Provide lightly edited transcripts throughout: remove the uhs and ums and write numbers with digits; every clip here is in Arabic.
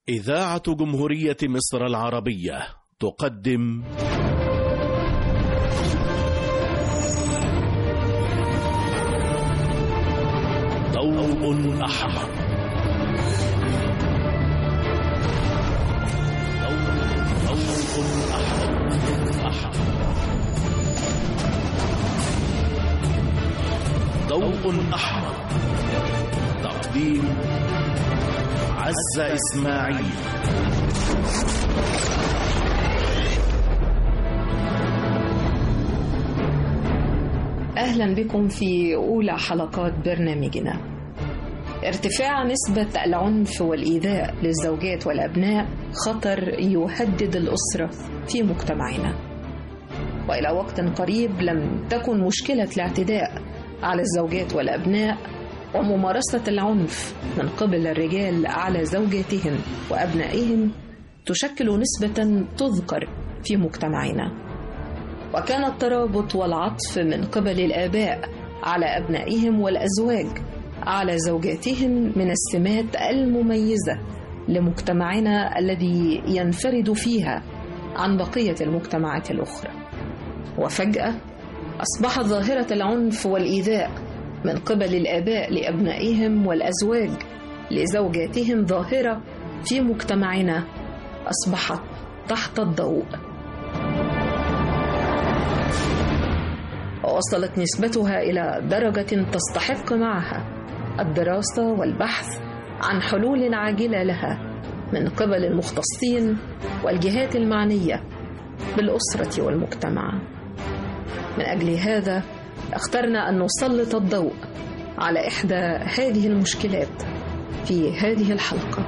إذاعة جمهورية مصر العربية تقدم ضوء أحمر. ضوء أحمر. تقديم عزة إسماعيل. أهلا بكم في أولى حلقات برنامجنا. ارتفاع نسبة العنف والإيذاء للزوجات والأبناء خطر يهدد الأسرة في مجتمعنا، وإلى وقت قريب لم تكن مشكلة الاعتداء على الزوجات والأبناء وممارسة العنف من قبل الرجال على زوجاتهم وأبنائهم تشكل نسبة تذكر في مجتمعنا، وكان الترابط والعطف من قبل الآباء على أبنائهم والأزواج على زوجاتهم من السمات المميزة لمجتمعنا الذي ينفرد فيها عن بقية المجتمعات الأخرى. وفجأة أصبحت ظاهرة العنف والإيذاء من قبل الآباء لأبنائهم والأزواج لزوجاتهم ظاهرة في مجتمعنا أصبحت تحت الضوء، ووصلت نسبتها إلى درجة تستحق معها الدراسة والبحث عن حلول عاجلة لها من قبل المختصين والجهات المعنية بالأسرة والمجتمع. من أجل هذا اخترنا أن نسلط الضوء على إحدى هذه المشكلات في هذه الحلقة.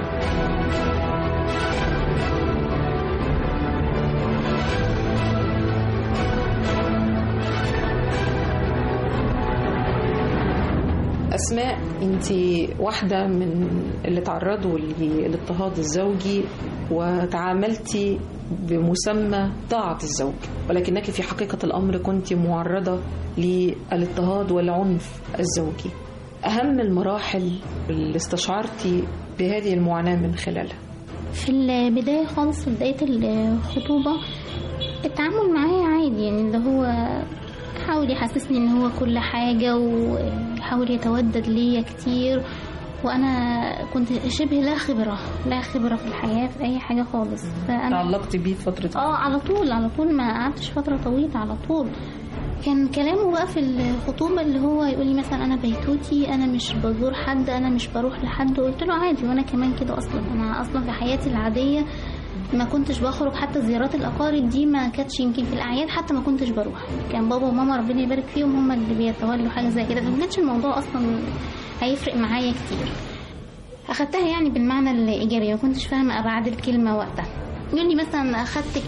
أسماء، أنت واحدة من اللي تعرضوا للاضطهاد الزوجي وتعاملتي بمسمى طاعة الزوج، ولكنك في حقيقة الأمر كنت معرضة للاضطهاد والعنف الزوجي. أهم المراحل اللي استشعرتي بهذه المعاناة من خلالها؟ في البداية خالص، في بداية الخطوبة التعامل معاه عادي، يعني اللي هو حاول يحسسني ان هو كل حاجة ويحاول يتودد ليا كتير، وانا كنت شبه لا خبرة في الحياة في اي حاجة خالص. تعلقت بيه فترة؟ على طول ما قعدتش فترة طويلة، على طول كان كلامه بقى في الخطوبة اللي هو يقول لي مثلا انا بيتوتي، انا مش بزور حد، انا مش بروح لحد. قلت له عادي، وانا كمان كده اصلا. انا اصلا في حياتي العادية ما كنتش بخرج، حتى زيارات الأقارب دي ما كانتش، يمكن في الأعياد حتى ما كنتش بروح. كان بابا وماما ربنا يبارك فيهم هم اللي بيتولوا حاجة زي كده، فما كانش الموضوع أصلا هيفرق معايا كتير. أخدتها يعني بالمعنى الإيجابي، ما كنتش فاهمة أبعاد الكلمة وقتها. يقول لي مثلا أخدتك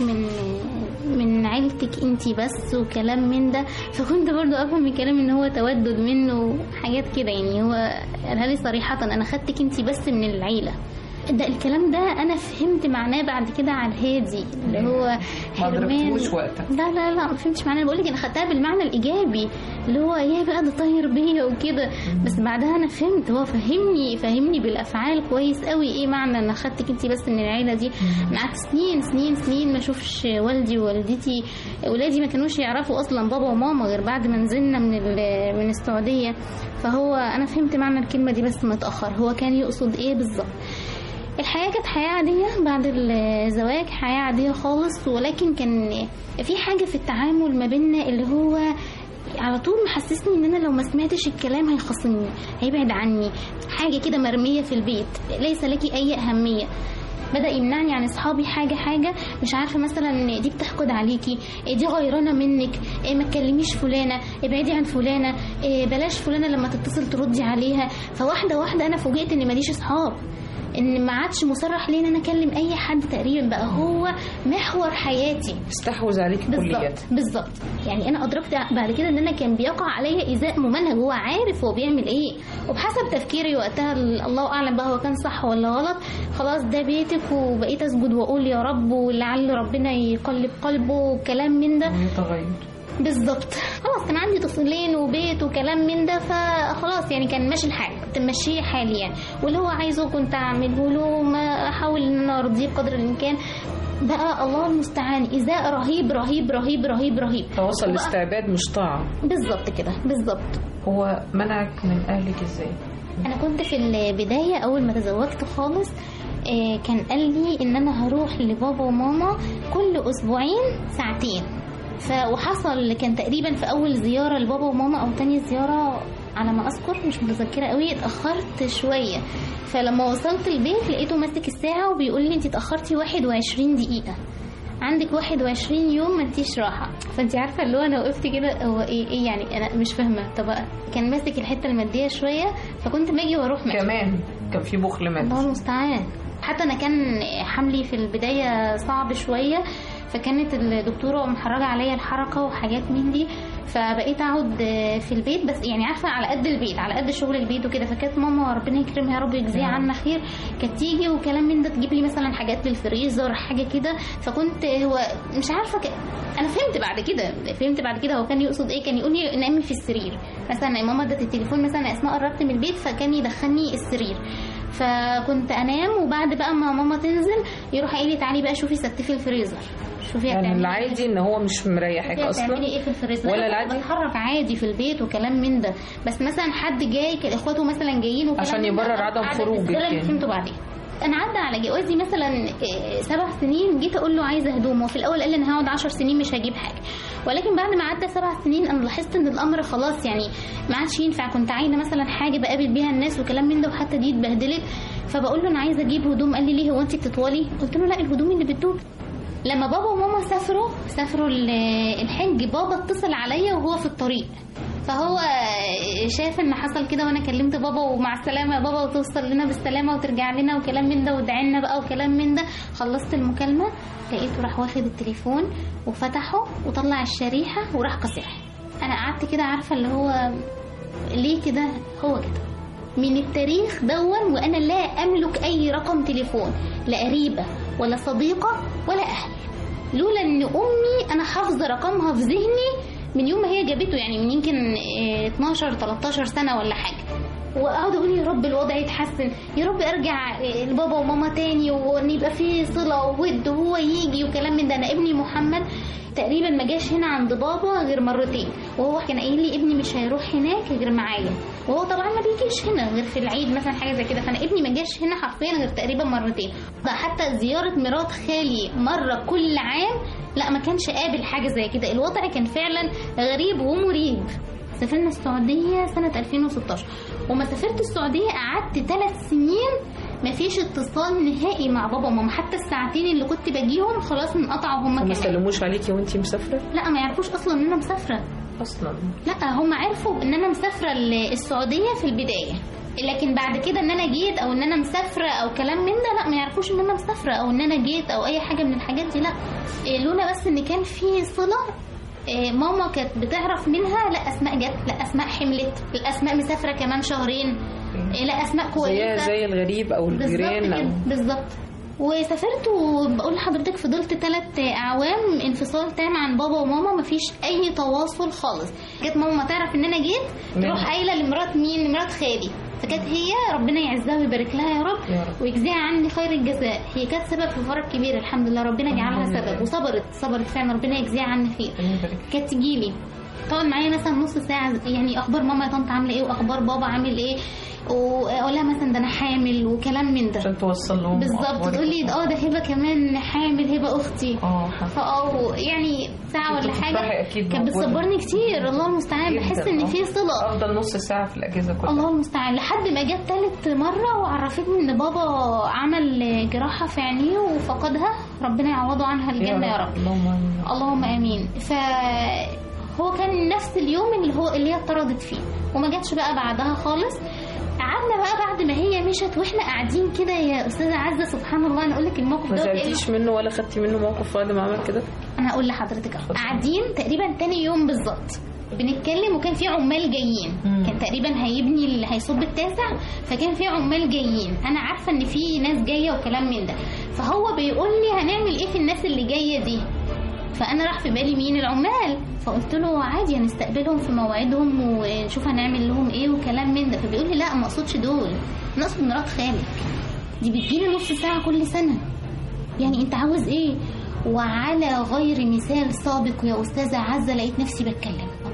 من عيلتك انتي بس وكلام من ده، فكنت برضو أفهم الكلام إن هو تودد منه حاجات كده. يعني هو قالها لي صريحة، أنا أخدتك انتي بس من العيلة. ده الكلام ده انا فهمت معناه بعد كده على الهادي، اللي هو حرمان. ما وقتها؟ لا ما فهمتش معناه. بقول لك انا خدتها بالمعنى الايجابي، اللي هو ايه بقى ده طاير بيا وكده. بس بعدها انا فهمت، هو فهمني بالافعال كويس قوي ايه معنى انا خدتك انت بس من العيله دي. انا قعدت سنين ما اشوفش والدي ووالدتي، اولادي ما كانوش يعرفوا اصلا بابا وماما غير بعد ما نزلنا من السعوديه. فهو انا فهمت معنى الكلمه دي بس متاخر، هو كان يقصد ايه بالظبط. الحياة كانت حياة عادية بعد الزواج، حياة عادية خالص، ولكن كان في حاجة في التعامل ما بيننا اللي هو على طول محسسني ان انا لو ما سمعتش الكلام هيخصني، هيبعد عني، حاجة كده مرمية في البيت ليس لك اي اهمية. بدأ يمنعني عن اصحابي حاجة مش عارفة، مثلا دي بتحقد عليكي، دي غيرانة منك، ما تكلميش فلانة، ابعدي عن فلانة، بلاش فلانة لما تتصل تردي عليها. فواحدة انا فوجئت ان ماليش اصحاب، ان ما عادش مصرح لي ان انا اكلم اي حد تقريبا، بقى هو محور حياتي، استحوذ عليك كليات. بالظبط. يعني انا ادركت بعد كده ان انا كان بيقع عليا ايذاء ممنهج، هو عارف هو بيعمل ايه، وبحسب تفكيري وقتها الله اعلم بقى هو كان صح ولا غلط. خلاص ده بيتك، وبقيت اسجد واقول يا رب ولعل ربنا يقلب قلبه وكلام من ده يتغير. بالظبط. خلاص كان عندي طفلين وبيت وكلام من ده، فخلاص يعني كان ماشي الحال، كنت ماشيه حالي يعني، واللي هو عايزه كنت اعمله له، ما انا ارضيه قدر الامكان. بقى الله المستعان إزاء رهيب رهيب رهيب رهيب رهيب، توصل لاستعباد مش طاعة. بالظبط كده بالظبط. هو منعك من أهلك إزاي؟ أنا كنت في البداية أول ما تزوجت خالص كان قال لي إن أنا هروح لبابا وماما كل أسبوعين ساعتين. وحصل كان تقريبا في أول زيارة لبابا وماما أو تاني زيارة على ما أذكر، مش متذكرة قوي، اتأخرت شوية. فلما وصلت البيت لقيته ماسك الساعة وبيقول لي انت اتأخرتي 21 دقيقة، عندك 21 يوم ما انتيش راحة. فانت عارفة اللي هو انا وقفت كده، هو ايه يعني، انا مش فاهمة. طب كان ماسك الحتة المادية شوية، فكنت باجي واروح كمان كان في بخل مادي. الله المستعان. حتى انا كان حملي في البداية صعب شوية، فكانت الدكتورة محرجة عليا الحركة وحاجات من دي، فبقيت اقعد في البيت بس يعني عارفه على قد البيت، على قد شغل البيت وكده. فكانت ماما ربنا يكرمها يا رب يجزيها عنا خير، كانت تيجي وكلام من ده، تجيب لي مثلا حاجات للفريزر حاجه كده. فكنت هو مش عارفه انا فهمت بعد كده هو كان يقصد ايه. كان يقول لي نامي في السرير مثلا، ماما ادت التليفون مثلا اسماء قربت من البيت، فكان يدخلني السرير، فكنت انام. وبعد بقى ما ماما تنزل يروح قايل لي تعالي بقى شوفي ستفي الفريزر، شوفي يعني العادي ان هو مش مريحك اصلا بتعملي ايه في الفريزر ولا العادي، بتحرك عادي في البيت وكلام من ده. بس مثلا حد جاي كان اخواته مثلا جايين وكلام عشان يبرر عدم خروجك يعني. فهمته بعدين. انا عدى على جوازي مثلا 7 سنين، جيت اقول له عايزه هدوم، وفي الاول قال لي انا هقعد 10 سنين مش هجيب حاجه. ولكن بعد ما عدى 7 سنين انا لاحظت ان الامر خلاص يعني ما عادش ينفع. كنت عايزه مثلا حاجه بقابل بيها الناس وكلام من ده، وحتى دي اتبهدلت. فبقول له انا عايزه اجيب هدوم، قال لي ليه هو انت بتطولي؟ قلت له لا الهدوم اللي بتدوب. لما بابا وماما سافروا الحج، بابا اتصل عليا وهو في الطريق، فهو شاف ان حصل كده، وانا كلمت بابا ومع السلامه يا بابا وتوصل لنا بالسلامه وترجع لنا وكلام من ده، وادعي لنا بقى وكلام من ده. خلصت المكالمه لقيته راح واخد التليفون وفتحه وطلع الشريحه وراح قاصعها. انا قعدت كده عارفه اللي هو ليه كده، هو كده من التاريخ دون وانا لا املك اي رقم تليفون، لا قريبه ولا صديقه ولا اهل، لولا ان امي انا حافظه رقمها في ذهني من يوم ما هي جابته، يعني من يمكن 12-13 سنه ولا حاجه. واقعد اقول يا رب الوضع يتحسن، يا رب ارجع لبابا وماما تاني وان يبقى فيه صله وود وهو يجي وكلام من ده. انا ابني محمد تقريبا ما جاش هنا عند بابا غير مرتين، وهو كان قايل لي ابني مش هيروح هناك غير معايا، وهو طبعا ما بيجيش هنا غير في العيد مثلا حاجه زي كده. فانا ابني ما جاش هنا حرفيا غير تقريبا مرتين. حتى زياره مرات خالي مره كل عام لا ما كانش قابل حاجه زي كده. الوضع كان فعلا غريب ومريب. سافرنا السعوديه سنه 2016، وما سافرت السعوديه قعدت 3 سنين ما فيش اتصال نهائي مع بابا وماما. حتى الساعتين اللي كنت باجيهم خلاص انقطعوا هم كمان. ما سلموش عليكي وانتي مسافره؟ لا ما يعرفوش اصلا ان انا مسافره اصلا. لا هم عرفوا ان انا مسافره السعوديه في البدايه، لكن بعد كده ان انا جيت او ان انا مسافره او كلام من ده لا ما يعرفوش ان انا مسافره او ان انا جيت او اي حاجه من الحاجات دي. لا لولا بس ان كان في صله. ماما كانت بتعرف منها لا اسماء جت، لا اسماء حملت، لا اسماء مسافره كمان شهرين، لا اسماء كويسه زي الغريب او الجيران بالظبط. وسافرت وبقول لحضرتك فضلت 3 أعوام انفصال تام عن بابا وماما، مفيش اي تواصل خالص. جت ماما تعرف ان انا جيت تروح قايله لمرات مين، لمرات خالي، فكانت هي ربنا يعزها ويبارك لها يا رب ويجزيها عني خير الجزاء. هي كانت سبب في فرق كبير الحمد لله، ربنا جعلها سبب وصبرت فعلا، ربنا يجزيها عني خير. كانت تجيلي تقعد معايا مثلا نص ساعه، يعني اخبار ماما يا طنط عامله ايه واخبار بابا عامل ايه، واقول لها مثلا ده انا حامل وكلام من ده عشان توصل لهم بالظبط. تقول لي ده هبه كمان حامل، هبه اختي يعني ساعه ولا حاجه كانت بتصبرني كتير. الله المستعان، بحس ان في صله. افضل نص ساعه في الاجازه كلها. الله المستعان، لحد ما جت 3 مره وعرفتني ان بابا عمل جراحه في عينيه وفقدها، ربنا يعوضه عنها الجنه يا رب. اللهم امين. هو كان نفس اليوم اللي هي اتطردت فيه، وما جاتش بقى بعدها خالص. قعدنا بقى بعد ما هي مشت واحنا قاعدين كده يا استاذه عزه، سبحان الله انا اقول لك الموقف ده. ما زعلتيش منه ولا خدتي منه موقف بعد ما عمل كده؟ انا هقول لحضرتك قاعدين تقريبا تاني يوم بالظبط بنتكلم، وكان في عمال جايين. كان تقريبا هيبني اللي هيصب التاسع، فكان في عمال جايين. انا عارفه ان في ناس جايه وكلام من ده، فهو بيقول لي هنعمل ايه في الناس اللي جايه دي. فانا راح في بالي مين؟ العمال. فقلت له عادي هنستقبلهم في موعدهم ونشوف هنعمل لهم ايه وكلام من ده. فبيقول لي لا ما اقصدش دول، انا اقصد مرات خالك، دي بتجيلي نص ساعه كل سنه. يعني انت عاوز ايه؟ وعلى غير مثال سابق يا أستاذة عزة لقيت نفسي بتكلم. ما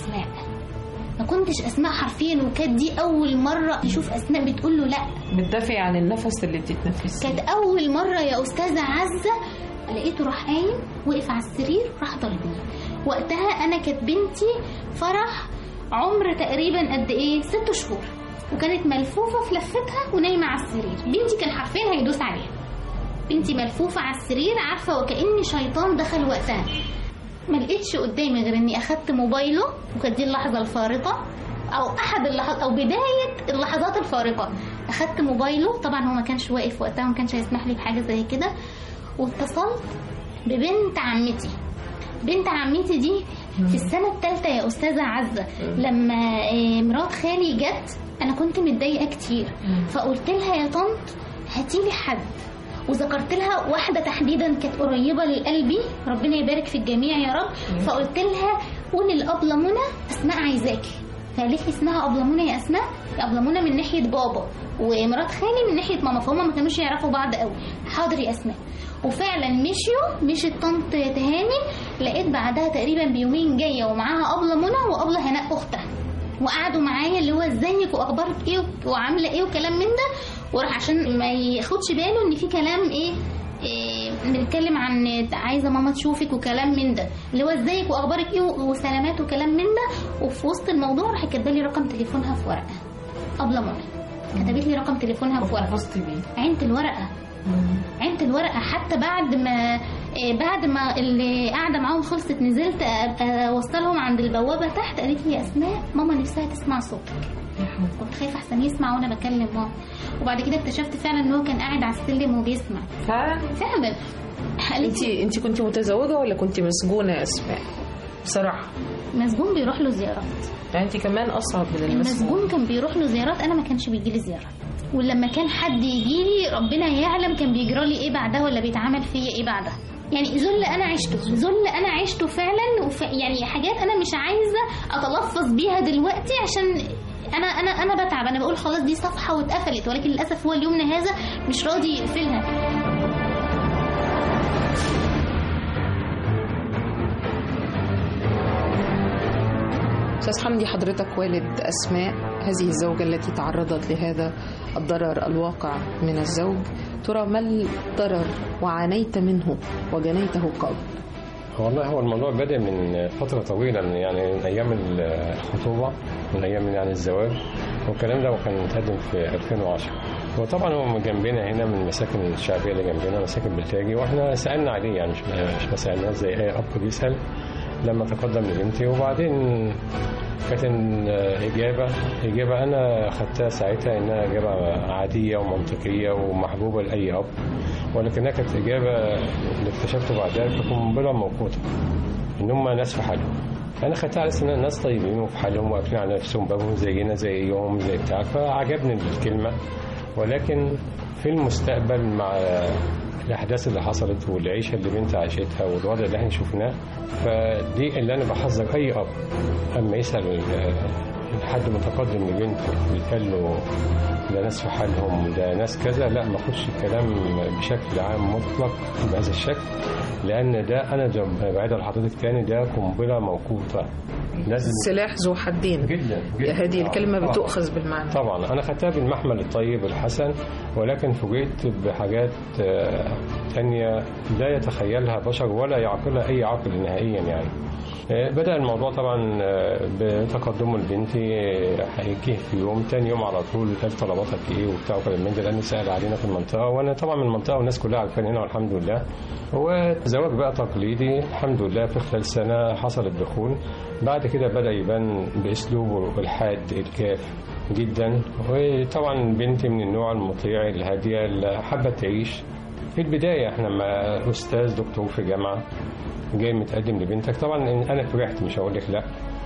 كنتش أسماء حرفيا، وكانت دي أول مرة أشوف أسماء بتقول له لأ. بتدافع عن النفس اللي بتتنفسيه. كانت أول مرة يا أستاذة عزة لقيته راح قايم وقف على السرير راح ضربني. وقتها أنا كانت بنتي فرح عمر تقريبا قد إيه 6 شهور، وكانت ملفوفة في لفتها ونايمة على السرير. بنتي كان حرفيا هيدوس عليها. بنتي ملفوفة على السرير عارفة وكأن شيطان دخل وقتها. ما لقيتش قدامي غير اني اخدت موبايله، وكانت دي اللحظة الفارقة او احد اللحظات او بداية اللحظات الفارقة. اخدت موبايله، طبعا هو ما كانش واقف وقتها وما كانش هيسمح لي بحاجة زي كده، واتصلت ببنت عمتي. بنت عمتي دي في السنة الثالثة يا أستاذة عزة، لما مرات خالي جت أنا كنت متضايقة كتير، فقلت لها يا طنط هاتيلي حد، وذكرت لها واحدة تحديدا كانت قريبة لقلبي، ربنا يبارك في الجميع يا رب. فقلت لها قولي لأبلة منى أسماء عايزاكي. فقالت لي اسمها أبلة منى يا أسماء؟ أبلة منى من ناحية بابا ومرات خالي من ناحية ماما، فهم ما كانوش يعرفوا بعض قوي. حاضر يا أسماء. وفعلا مشيت طنط تهاني، لقيت بعدها تقريبا بيومين جاية ومعاها أبلة منى وأبلة هناء أختها، وقعدوا معايا اللي هو ازيك واخبارك ايه وعامله ايه وكلام من ده. وراح عشان ما ياخدش باله ان في كلام ايه بنتكلم عن عايزه ماما تشوفك وكلام من ده، اللي هو ازيك واخبارك ايه وسلامات وكلام من ده. وفي وسط الموضوع راح كاتبه لي رقم تليفونها في ورقه. أبلة منى كتبت لي رقم تليفونها في ورقه. عينت الورقه حتى بعد ما اللي قاعده معاهم خلصت، نزلت اوصلهم عند البوابه تحت. قالت لي يا اسماء ماما نفسها تسمع صوتك. كنت خايفه احسن يسمع وانا بكلم ماما، وبعد كده اكتشفت فعلا ان هو كان قاعد على السلم وبيسمع فعلا. انت كنت متزوجه ولا كنت مسجونه يا اسماء؟ بصراحه مسجون بيروح له زيارات. يعني انت كمان اصعب من المسجون كان بيروح له زيارات، انا ما كانش بيجي لي زيارات. ولما كان حد يجي لي ربنا يعلم كان بيجرى لي ايه بعدها ولا بيتعامل فيا ايه بعدها. يعني ذل انا عشته فعلا. يعني حاجات انا مش عايزه اتلفظ بيها دلوقتي عشان انا بتعب. انا بقول خلاص دي صفحه واتقفلت، ولكن للاسف هو اليوم هذا مش راضي يقفلها. أستاذ حمدي، حضرتك والد أسماء هذه الزوجة التي تعرضت لهذا الضرر الواقع من الزوج، ترى ما الضرر وعانيت منه وجنيته قبل؟ والله هو الموضوع بدأ من فترة طويلة، يعني من أيام الخطوبة، من أيام يعني الزواج، والكلام ده كان متقدم في 2010. وطبعا هو جنبنا هنا من المساكن الشعبية اللي جنبنا، مساكن بلتاجي، واحنا سألنا عليه، يعني مش ما سألناش زي أي أب بيسأل. لما تقدم لبنتي وبعدين كانت إجابة أنا خدتها ساعتها إنها إجابة عادية ومنطقية ومحبوبة لأي أب، ولكنها كانت إجابة اللي اكتشفته بعدها كقنبلة موقوتة، إن هم ناس في حالهم. أنا خدتها على أن الناس طيبين وفي حالهم وقافلين على نفسهم بابهم زينا زيهم زي بتاع، فعجبني الكلمة. ولكن في المستقبل مع الأحداث اللي حصلت والعيشة اللي بنتي عاشتها والوضع اللي احنا شفناه، فدي اللي أنا بحذر أي أب أما يسأل حد متقدم لبنته يقول له ده ناس في حالهم ده ناس كذا، لا ما خدش الكلام بشكل عام مطلق بهذا الشكل، لأن ده أنا بعيد لحضرتك تاني ده قنبلة موقوتة، سلاح ذو حدين جدا. هذه الكلمة بتؤخذ بالمعنى. طبعا أنا خدتها بالمحمل الطيب الحسن، ولكن فوجئت بحاجات تانية لا يتخيلها بشر ولا يعقلها أي عقل نهائيا. يعني بدأ الموضوع طبعا بتقدمه لبنتي، هيجي في يوم تاني يوم على طول قال طلباتك ايه وبتاع وكلام من ده، لأن سأل علينا في المنطقة، وأنا طبعا من المنطقة والناس كلها عارفين هنا والحمد لله. هو زواج بقى تقليدي الحمد لله، في خلال سنة حصل الدخول. بعد كده بدأ يبان بأسلوبه الحاد الكاف جدا. وطبعا بنتي من النوع المطيع الهادية اللي حابة تعيش. في البداية احنا مع أستاذ دكتور في جامعة جاي متقدم لبنتك، طبعا أنا فرحت مش هقول لك لا،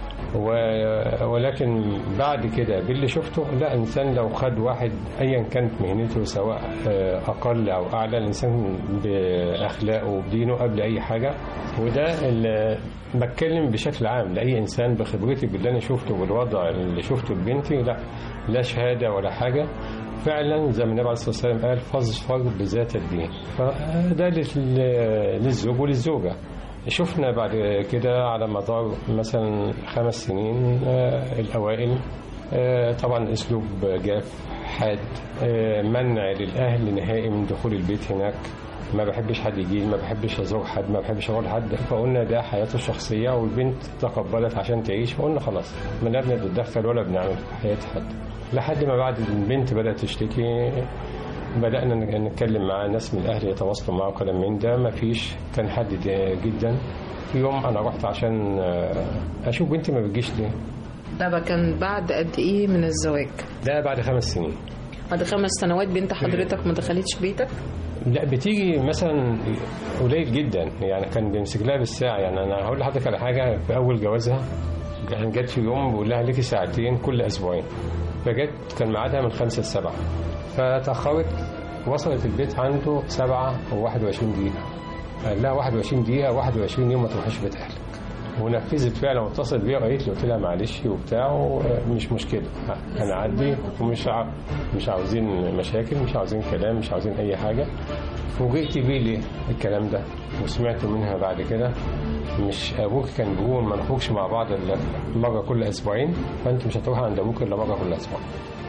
ولكن بعد كده باللي شفته لا، إنسان لو خد واحد أيا كانت مهنته سواء أقل أو أعلى، الإنسان بأخلاقه وبدينه قبل أي حاجة. وده اللي بتكلم بشكل عام لأي إنسان بخبرتي باللي أنا شفته والوضع اللي شفته لبنتي، لا شهادة ولا حاجة. فعلا زي ما النبي عليه الصلاة والسلام قال فاظفر بذات الدين، فده للزوج وللزوجة. شفنا بعد كده على مدار مثلا 5 سنين الأوائل طبعا أسلوب جاف حاد، منع للأهل نهائي من دخول البيت هناك، ما بحبش حد يجي، ما بحبش أزور حد، ما بحبش أقول حد. فقلنا ده حياته الشخصية والبنت تقبلت عشان تعيش، فقلنا خلاص ما لا بنتدخل ولا بنعمل في حياة حد. لحد ما بعد البنت بدأت تشتكي بدأنا نتكلم مع ناس من الأهل يتواصلوا معه وكلام من ده، ما فيش. كان حد جدا. في يوم أنا رحت عشان أشوف بنتي ما بتجيش ليه. ده كان بعد قد إيه من الزواج؟ ده بعد 5 سنين. بعد 5 سنوات بنت حضرتك ما دخلتش بيتك؟ لا بتيجي مثلا قليل جدا، يعني كان بيمسك لها بالساعة. يعني أنا هقول لحضرتك على حاجة، في أول جوازها كان جت في يوم بقول لها ليكي ساعتين كل أسبوعين، فجت كان ميعادها من 5 ل7، فتأخرت، وصلت البيت عنده 7 و21 دقيقة. قال لها 21 دقيقة 21 يوم ما تروحيش بيت أهلك، ونفذت فعلا واتصلت بيا وقالت لي، قلت لها معلش وبتاع مش مشكلة هنعدي، مش عاوزين مشاكل، مش عاوزين كلام، مش عاوزين أي حاجة. فوجئت بيه ليه الكلام ده، وسمعت منها بعد كده مش أبوك كان بيقول ما نخرجش مع بعض إلا مرة كل أسبوعين، فأنت مش هتروح عند أبوك إلا مرة كل أسبوع.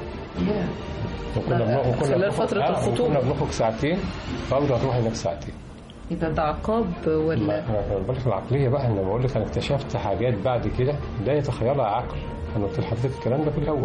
خلال فترة الخطوبة كنا بنخرج ساعتين، فأبدا هتروح هناك ساعتين. ده عقاب ولا؟ أنا بقول لك العقلية بقى، أنا بقول لك أنا اكتشفت حاجات بعد كده لا يتخيلها عقل. أنا قلت لحضرتك الكلام ده في الأول،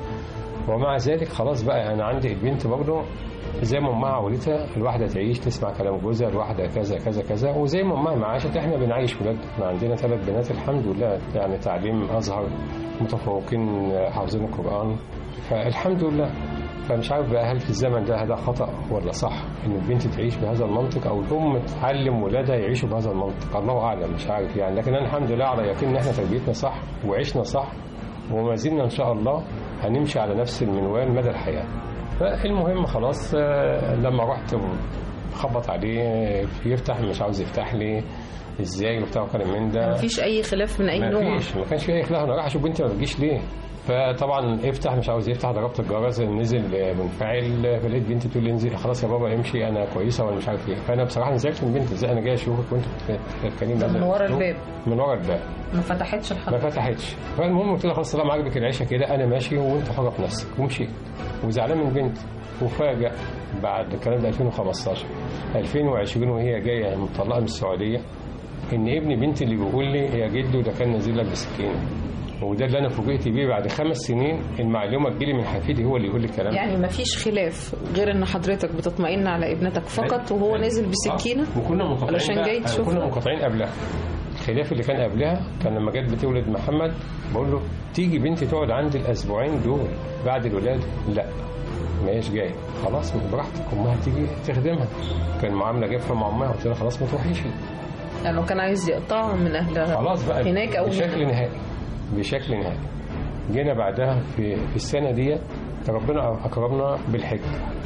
ومع ذلك خلاص بقى أنا عندي البنت برضه زي ما أمها عودتها، الواحدة تعيش تسمع كلام جوزها، الواحدة كذا كذا كذا، وزي ما أمها ما عاشت إحنا بنعيش ولاد. إحنا عندنا 3 بنات الحمد لله، يعني تعليم أزهر، متفوقين، حافظين القرآن، فالحمد لله. فمش عارف بقى هل في الزمن ده هذا خطأ ولا صح إن البنت تعيش بهذا المنطق، أو الأم تعلم ولادها يعيشوا بهذا المنطق، الله أعلم مش عارف يعني. لكن أنا الحمد لله على يقين إن إحنا تربيتنا صح وعيشنا صح، وما زلنا إن شاء الله هنمشي على نفس المنوال مدى الحياة. فالمهم خلاص لما رحت خبط عليه يفتح، مش عاوز يفتح لي ازاي وبتاع وكلام من ده. مفيش اي خلاف من اي نوع؟ ما كانش في اي خلاف. انا رايح اشوف بنتي ما بتجيش ليه، فطبعا افتح مش عاوز يفتح، ضربت الجرس نزل منفعل، فلقيت بنتي تقول لي انزل خلاص يا بابا امشي انا كويسه ولا مش عارف ايه. فانا بصراحه نزلت من بنتي، ازاي انا جاي اشوفك وانت بتتكلمي من ورا الباب؟ من ورا الباب ما فتحتش الحلقه؟ ما فتحتش. فالمهم قلت لها خلاص طالما عاجبك العيشه كده انا ماشي وانت حره في نفسك، ومشيت وزعلان من بنتي. وفاجأ بعد الكلام ده 2015 2020 وهي جايه مطلقه من السعوديه ان ابن بنتي اللي بيقول لي يا جدو ده كان نازل لك بسكينه. وده اللي انا فوجئت بيه بعد 5 سنين، المعلومه تجيلي من حفيدي هو اللي يقول لي الكلام. يعني ما فيش خلاف غير ان حضرتك بتطمئن على ابنتك فقط وهو نازل بسكينه؟ وكنا منقطعين علشان جاي تشوفها. كنا منقطعين قبلها. الخلاف اللي كان قبلها كان لما جت بتولد محمد بقول له تيجي بنتي تقعد عندي الاسبوعين دول بعد الولاده، لا ما هيش جايه خلاص براحتك، امها تيجي تخدمها. كان معامله جافه مع امها، قلت لها خلاص ما تروحيش. يعني لو كان عايز يقطعها من اهلها خلاص بقى هناك او بشكل نهائي. بشكل نهائي. جينا بعدها في السنه دي ربنا اكرمنا بالحج،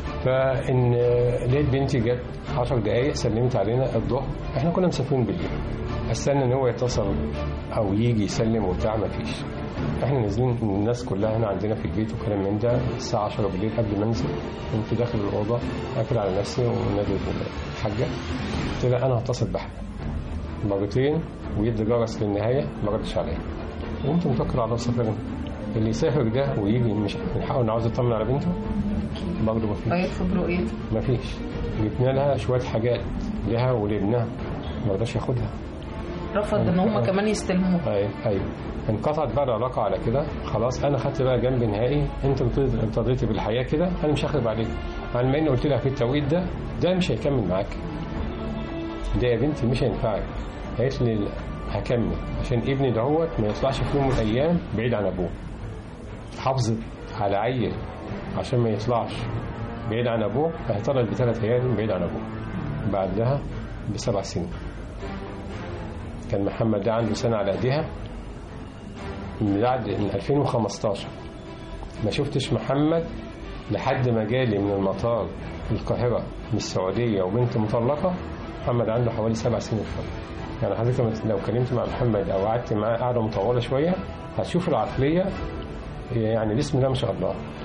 فان لقيت بنتي جت 10 دقائق سلمت علينا الظهر، احنا كنا مسافرين بالليل، استنى ان هو يتصل او يجي يسلم وبتاع، ما فيش. احنا نازلين الناس كلها هنا عندنا في البيت وكلام من ده، الساعه 10 بالليل قبل ما انزل كنت داخل الاوضه قافل على نفسي ونادي الحاجه، قلت لها انا هتصل بحاجه مرتين ويدي جرس للنهايه، ما ردش عليا. وانت مفكر على سفرنا اللي يسافر ده ويجي مش من حقه انه عاوز يطمن على بنته؟ برضه ما فيش. طيب خبره ايه؟ ما فيش. جبنا لها شويه حاجات لها ولابنها ما رضاش ياخدها، رفض ان هم كمان يستلموها. ايوه انقطعت بقى العلاقه على كده. خلاص انا خدت بقى جنب نهائي، انت ارتضيتي بالحياه كده، انا مش هخرب عليك. على ما اني قلت لها في التوقيت ده مش هيكمل معاك، ده يا بنتي مش هينفعك. قالت لي هكمل عشان ابني دهوت ما يطلعش في يوم من الايام بعيد عن ابوه. حافظت على عيل عشان ما يطلعش بعيد عن ابوه، فطلعت ب3 عيال بعيد عن ابوه. بعدها ب7 سنين كان محمد ده عنده سنه على ايديها. من 2015 ما شفتش محمد لحد ما جالي من المطار القاهره من السعوديه وبنت مطلقه. محمد عنده حوالي 7 سنين فرق. يعني حضرتك لو كلمت مع محمد او قعدت معاه قعده مطوله شويه هتشوف العقليه، يعني بسم الله ما شاء الله.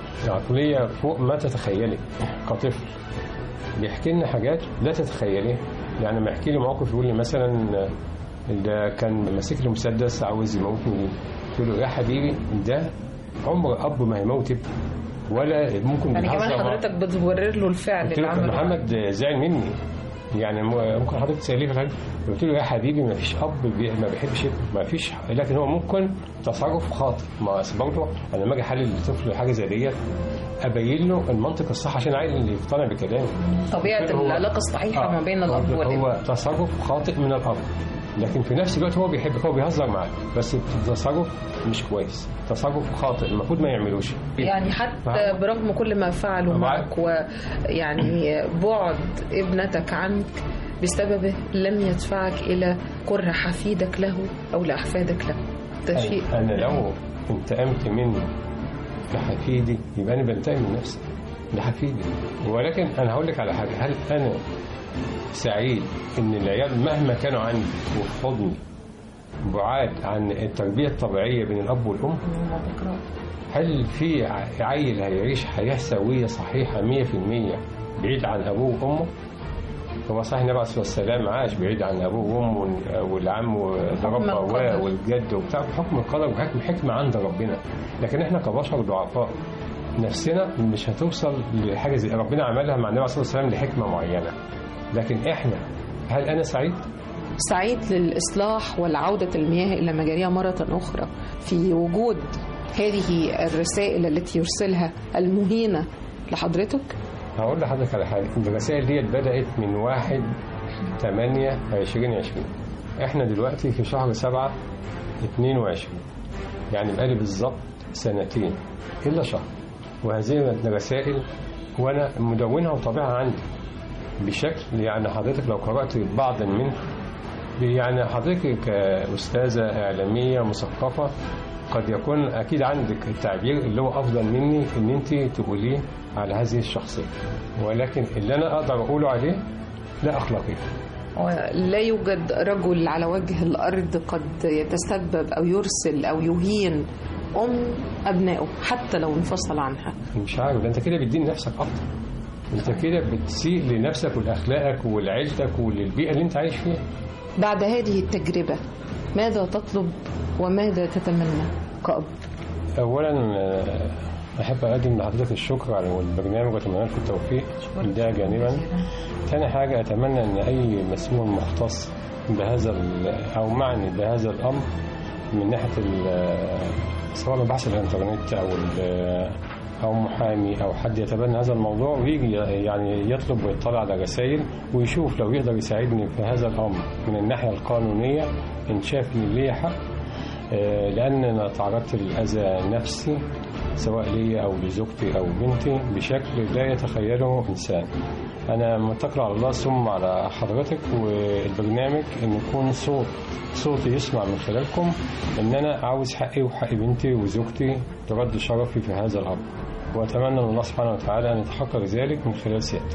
عقلية فوق ما تتخيلي كطفل. بيحكي لنا حاجات لا تتخيليها. يعني ما يحكي لي موقف يقول لي مثلا ده كان ماسك لي مسدس عاوز يموتني، قلت له يا حبيبي ده عمر اب ما هيموت ابنه ولا ممكن. يعني كمان حضرتك بتبرر له الفعل اللي عمله. محمد زعل مني، يعني ممكن حضرتك تسأليه في الحاجة. قلت له يا حبيبي ما فيش اب ما بيحبش ابنه، ما فيش، لكن هو ممكن تصرف خاطئ. ما برضه انا لما اجي احلل للطفل حاجه زي ديت ابين له المنطق الصح عشان عايز يقتنع بكلامي. طبيعه العلاقه الصحيحه ما بين الاب والابن. هو تصرف خاطئ من الاب، لكن في نفس الوقت هو بيحبك، هو بيهزر معاك، بس التصرف مش كويس، تصرف خاطئ المفروض ما يعملوش. يعني حتى برغم كل ما فعلوا معك ويعني بعد ابنتك عنك بسببه لم يدفعك إلى كره حفيدك له أو لأحفادك له. ده شيء أنا لو انتقمت منه لحفيدي يبقى أنا بنتقم من نفسي لحفيدي. ولكن أنا هقول لك على حاجة، هل أنا سعيد إن العيال مهما كانوا عندي وفي حضني بعاد عن التربية الطبيعية بين الأب والأم؟ هل في عيل هيعيش حياة سوية صحيحة 100% بعيد عن أبوه وأمه؟ هو صحيح النبي عليه الصلاة والسلام عاش بعيد عن أبوه وأمه والعم والربا والجد وبتاع بحكم القدر وبحكم حكمة عند ربنا. لكن إحنا كبشر ضعفاء نفسنا مش هتوصل لحاجة زي ربنا عملها مع النبي عليه الصلاة والسلام لحكمة معينة. لكن إحنا، هل أنا سعيد؟ سعيد للإصلاح والعودة المياه إلى مجاريها مرة أخرى في وجود هذه الرسائل التي يرسلها المهينة لحضرتك؟ هقول لحضرتك على حاجة. الرسائل دي بدأت من 1/8/2020. احنا دلوقتي في شهر 7/22، يعني بقالي بالظبط 2 سنين إلا شهر. وهذه الرسائل وأنا مدونها وطابعها عندي بشكل، يعني حضرتك لو قرأت بعضا منه، يعني حضرتك كأستاذة إعلامية مثقفة قد يكون أكيد عندك التعبير اللي هو أفضل مني إن أنت تقوليه على هذه الشخصية، ولكن اللي أنا أقدر أقوله عليه لا أخلاقي. لا يوجد رجل على وجه الأرض قد يتسبب أو يرسل أو يهين أبنائه حتى لو انفصل عنها. مش عارف، أنت كده بتدين نفسك أكتر، أنت كده بتسيء لنفسك ولأخلاقك ولعيلتك وللبيئة اللي أنت عايش فيها. بعد هذه التجربة ماذا تطلب وماذا تتمنى كأب؟ أولا أحب أقدم لحضرتك الشكر على البرنامج وأتمنى لكم التوفيق، ده جانبا. ثاني حاجة أتمنى أن أي مسؤول مختص بهذا أو معني بهذا الأمر من ناحية سواء بحث الإنترنت أو محامي أو حد يتبنى هذا الموضوع ويجي يعني يطلب ويطلع على رسائل ويشوف لو يقدر يساعدني في هذا الأمر من الناحية القانونية إن شاف إن ليا حق، لأن أنا تعرضت للأذى نفسي سواء لي أو لزوجتي أو بنتي بشكل لا يتخيله إنسان. أنا متكل على الله ثم على حضرتك والبرنامج إن يكون صوتي يسمع من خلالكم، إن أنا عاوز حقي وحق بنتي وزوجتي ترد شرفي في هذا الأمر، وأتمنى من الله سبحانه وتعالى أن يتحقق ذلك من خلال سيادتك.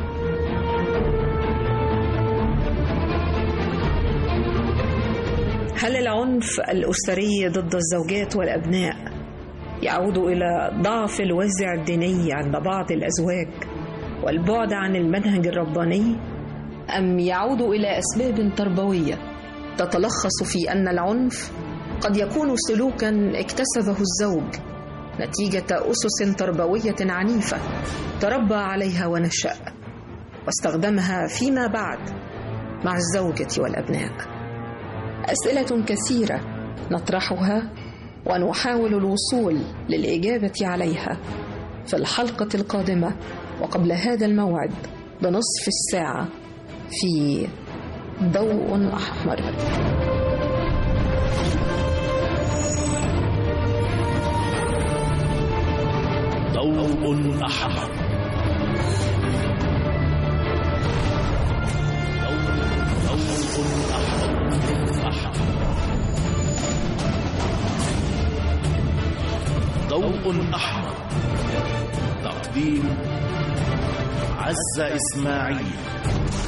هل العنف الأسري ضد الزوجات والأبناء يعود إلى ضعف الوازع الديني عند بعض الأزواج والبعد عن المنهج الرباني، أم يعود إلى أسباب تربوية تتلخص في أن العنف قد يكون سلوكا اكتسبه الزوج نتيجة أسس تربوية عنيفة تربى عليها ونشأ واستخدمها فيما بعد مع الزوجة والأبناء؟ أسئلة كثيرة نطرحها ونحاول الوصول للإجابة عليها في الحلقة القادمة وقبل هذا الموعد بنصف الساعة في ضوء أحمر. ضوء أحمر. ضوء أحمر. تقديم عزة إسماعيل.